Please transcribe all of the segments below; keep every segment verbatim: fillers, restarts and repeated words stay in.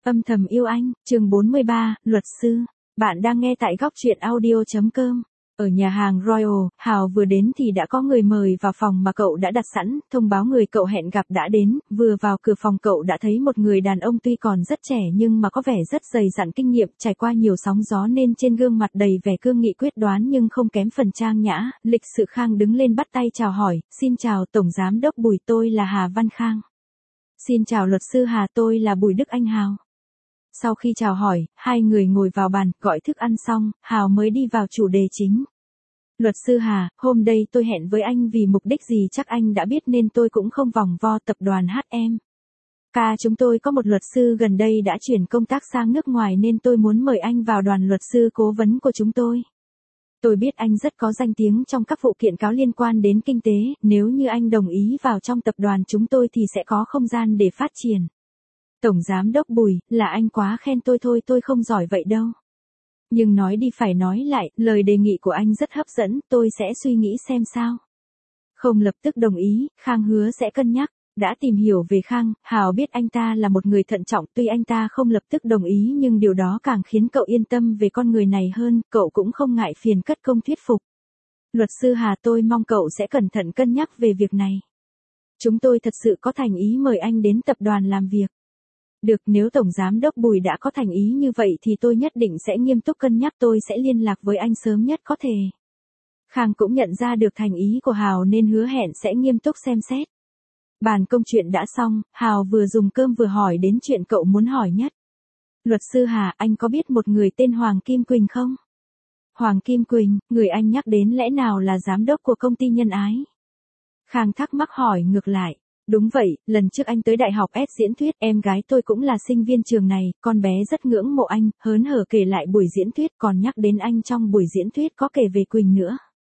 Âm thầm yêu anh, chương bốn mươi ba, luật sư. Bạn đang nghe tại góc truyện audio chấm com. Ở nhà hàng Royal, Hào vừa đến thì đã có người mời vào phòng mà cậu đã đặt sẵn, thông báo người cậu hẹn gặp đã đến, vừa vào cửa phòng cậu đã thấy một người đàn ông tuy còn rất trẻ nhưng mà có vẻ rất dày dặn kinh nghiệm, trải qua nhiều sóng gió nên trên gương mặt đầy vẻ cương nghị quyết đoán nhưng không kém phần trang nhã, lịch sự. Khang đứng lên bắt tay chào hỏi, xin chào Tổng Giám đốc Bùi, tôi là Hà Văn Khang. Xin chào luật sư Hà, tôi là Bùi Đức Anh Hào. Sau khi chào hỏi, hai người ngồi vào bàn, gọi thức ăn xong, Hào mới đi vào chủ đề chính. Luật sư Hà, hôm đây tôi hẹn với anh vì mục đích gì chắc anh đã biết nên tôi cũng không vòng vo. Tập đoàn hát em ca chúng tôi có một luật sư gần đây đã chuyển công tác sang nước ngoài nên tôi muốn mời anh vào đoàn luật sư cố vấn của chúng tôi. Tôi biết anh rất có danh tiếng trong các vụ kiện cáo liên quan đến kinh tế, nếu như anh đồng ý vào trong tập đoàn chúng tôi thì sẽ có không gian để phát triển. Tổng Giám đốc Bùi, là anh quá khen tôi thôi, tôi không giỏi vậy đâu. Nhưng nói đi phải nói lại, lời đề nghị của anh rất hấp dẫn, tôi sẽ suy nghĩ xem sao. Không lập tức đồng ý, Khang hứa sẽ cân nhắc. Đã tìm hiểu về Khang, Hào biết anh ta là một người thận trọng, tuy anh ta không lập tức đồng ý nhưng điều đó càng khiến cậu yên tâm về con người này hơn, cậu cũng không ngại phiền cất công thuyết phục. Luật sư Hà, tôi mong cậu sẽ cẩn thận cân nhắc về việc này. Chúng tôi thật sự có thành ý mời anh đến tập đoàn làm việc. Được, nếu Tổng Giám đốc Bùi đã có thành ý như vậy thì tôi nhất định sẽ nghiêm túc cân nhắc, tôi sẽ liên lạc với anh sớm nhất có thể. Khang cũng nhận ra được thành ý của Hào nên hứa hẹn sẽ nghiêm túc xem xét. Bàn công chuyện đã xong, Hào vừa dùng cơm vừa hỏi đến chuyện cậu muốn hỏi nhất. Luật sư Hà, anh có biết một người tên Hoàng Kim Quỳnh không? Hoàng Kim Quỳnh, người anh nhắc đến lẽ nào là giám đốc của công ty Nhân Ái? Khang thắc mắc hỏi ngược lại. Đúng vậy, lần trước anh tới Đại học S diễn thuyết, em gái tôi cũng là sinh viên trường này, con bé rất ngưỡng mộ anh, hớn hở kể lại buổi diễn thuyết, còn nhắc đến anh trong buổi diễn thuyết có kể về Quỳnh nữa.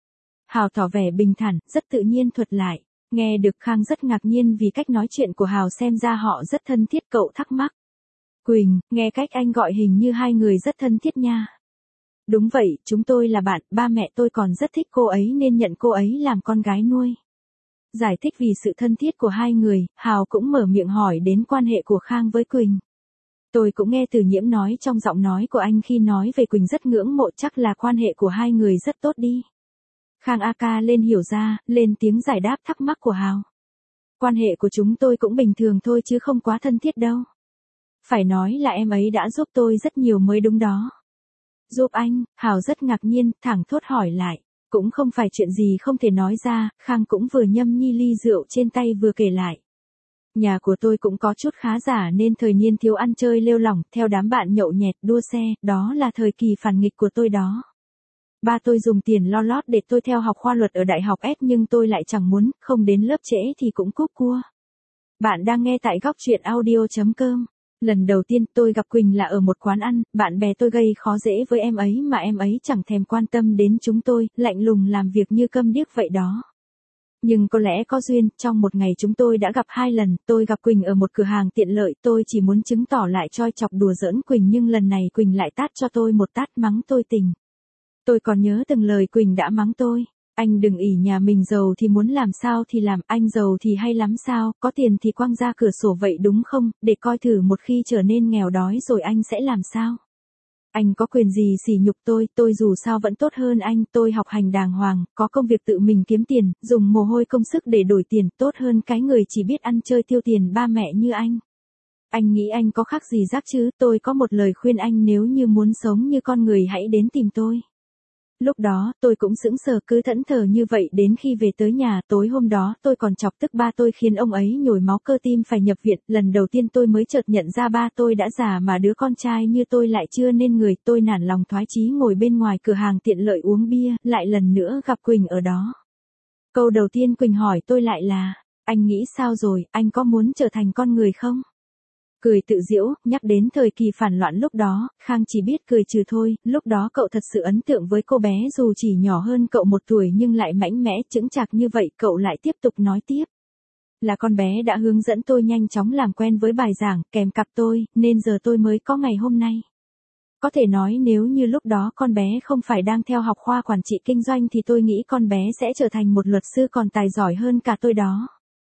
Hào tỏ vẻ bình thản, rất tự nhiên thuật lại. Nghe được Khang rất ngạc nhiên vì cách nói chuyện của Hào, xem ra họ rất thân thiết. Cậu thắc mắc. Quỳnh, nghe cách anh gọi hình như hai người rất thân thiết nha. Đúng vậy, chúng tôi là bạn, ba mẹ tôi còn rất thích cô ấy nên nhận cô ấy làm con gái nuôi. Giải thích vì sự thân thiết của hai người, Hào cũng mở miệng hỏi đến quan hệ của Khang với Quỳnh. Tôi cũng nghe Từ Nhiễm nói trong giọng nói của anh khi nói về Quỳnh rất ngưỡng mộ, chắc là quan hệ của hai người rất tốt đi. Khang a ca lên hiểu ra, lên tiếng giải đáp thắc mắc của Hào. Quan hệ của chúng tôi cũng bình thường thôi chứ không quá thân thiết đâu. Phải nói là em ấy đã giúp tôi rất nhiều mới đúng đó. Giúp anh? Hào rất ngạc nhiên, thẳng thốt hỏi lại. Cũng không phải chuyện gì không thể nói ra, Khang cũng vừa nhâm nhi ly rượu trên tay vừa kể lại. Nhà của tôi cũng có chút khá giả nên thời niên thiếu ăn chơi lêu lỏng, theo đám bạn nhậu nhẹt, đua xe, đó là thời kỳ phản nghịch của tôi đó. Ba tôi dùng tiền lo lót để tôi theo học khoa luật ở Đại học S nhưng tôi lại chẳng muốn, không đến lớp trễ thì cũng cúp cua. Bạn đang nghe tại góc truyện audio chấm com. Lần đầu tiên tôi gặp Quỳnh là ở một quán ăn, bạn bè tôi gây khó dễ với em ấy mà em ấy chẳng thèm quan tâm đến chúng tôi, lạnh lùng làm việc như câm điếc vậy đó. Nhưng có lẽ có duyên, trong một ngày chúng tôi đã gặp hai lần, tôi gặp Quỳnh ở một cửa hàng tiện lợi, tôi chỉ muốn chứng tỏ lại choi chọc đùa giỡn Quỳnh nhưng lần này Quỳnh lại tát cho tôi một tát mắng tôi tình. Tôi còn nhớ từng lời Quỳnh đã mắng tôi. Anh đừng ỷ nhà mình giàu thì muốn làm sao thì làm, anh giàu thì hay lắm sao, có tiền thì quăng ra cửa sổ vậy đúng không, để coi thử một khi trở nên nghèo đói rồi anh sẽ làm sao. Anh có quyền gì sỉ nhục tôi, tôi dù sao vẫn tốt hơn anh, tôi học hành đàng hoàng, có công việc tự mình kiếm tiền, dùng mồ hôi công sức để đổi tiền, tốt hơn cái người chỉ biết ăn chơi tiêu tiền ba mẹ như anh. Anh nghĩ anh có khác gì rác chứ, tôi có một lời khuyên anh, nếu như muốn sống như con người hãy đến tìm tôi. Lúc đó, tôi cũng sững sờ cứ thẫn thờ như vậy đến khi về tới nhà, tối hôm đó tôi còn chọc tức ba tôi khiến ông ấy nhồi máu cơ tim phải nhập viện, lần đầu tiên tôi mới chợt nhận ra ba tôi đã già mà đứa con trai như tôi lại chưa nên người, tôi nản lòng thoái chí ngồi bên ngoài cửa hàng tiện lợi uống bia, lại lần nữa gặp Quỳnh ở đó. Câu đầu tiên Quỳnh hỏi tôi lại là, anh nghĩ sao rồi, anh có muốn trở thành con người không? Cười tự giễu, nhắc đến thời kỳ phản loạn lúc đó, Khang chỉ biết cười trừ thôi, lúc đó cậu thật sự ấn tượng với cô bé dù chỉ nhỏ hơn cậu một tuổi nhưng lại mạnh mẽ, chững chạc như vậy, cậu lại tiếp tục nói tiếp. Là con bé đã hướng dẫn tôi nhanh chóng làm quen với bài giảng, kèm cặp tôi, nên giờ tôi mới có ngày hôm nay. Có thể nói nếu như lúc đó con bé không phải đang theo học khoa quản trị kinh doanh thì tôi nghĩ con bé sẽ trở thành một luật sư còn tài giỏi hơn cả tôi đó.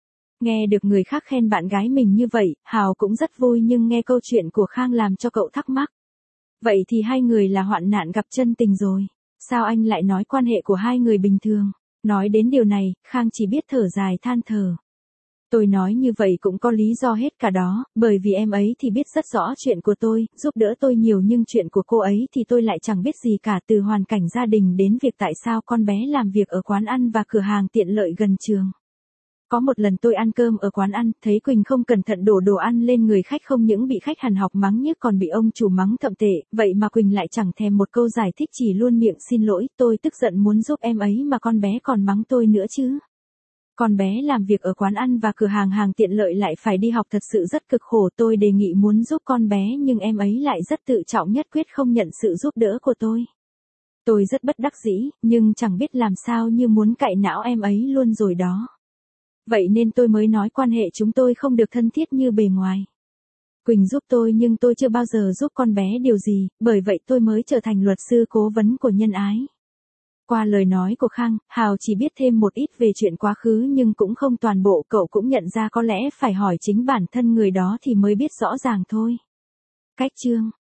Nghe được người khác khen bạn gái mình như vậy, Hào cũng rất vui nhưng nghe câu chuyện của Khang làm cho cậu thắc mắc. Vậy thì hai người là hoạn nạn gặp chân tình rồi. Sao anh lại nói quan hệ của hai người bình thường? Nói đến điều này, Khang chỉ biết thở dài than thở. Tôi nói như vậy cũng có lý do hết cả đó, bởi vì em ấy thì biết rất rõ chuyện của tôi, giúp đỡ tôi nhiều nhưng chuyện của cô ấy thì tôi lại chẳng biết gì cả, từ hoàn cảnh gia đình đến việc tại sao con bé làm việc ở quán ăn và cửa hàng tiện lợi gần trường. Có một lần tôi ăn cơm ở quán ăn, thấy Quỳnh không cẩn thận đổ đồ ăn lên người khách, không những bị khách hàn học mắng nhiếc còn bị ông chủ mắng thậm tệ, vậy mà Quỳnh lại chẳng thèm một câu giải thích, chỉ luôn miệng xin lỗi. Tôi tức giận muốn giúp em ấy mà con bé còn mắng tôi nữa chứ. Con bé làm việc ở quán ăn và cửa hàng hàng tiện lợi lại phải đi học, thật sự rất cực khổ. Tôi đề nghị muốn giúp con bé nhưng em ấy lại rất tự trọng, nhất quyết không nhận sự giúp đỡ của tôi. Tôi rất bất đắc dĩ, nhưng chẳng biết làm sao, như muốn cạy não em ấy luôn rồi đó. Vậy nên tôi mới nói quan hệ chúng tôi không được thân thiết như bề ngoài. Quỳnh giúp tôi nhưng tôi chưa bao giờ giúp con bé điều gì, bởi vậy tôi mới trở thành luật sư cố vấn của nhân ái. Qua lời nói của Khang, Hào chỉ biết thêm một ít về chuyện quá khứ nhưng cũng không toàn bộ, cậu cũng nhận ra có lẽ phải hỏi chính bản thân người đó thì mới biết rõ ràng thôi. Cách chương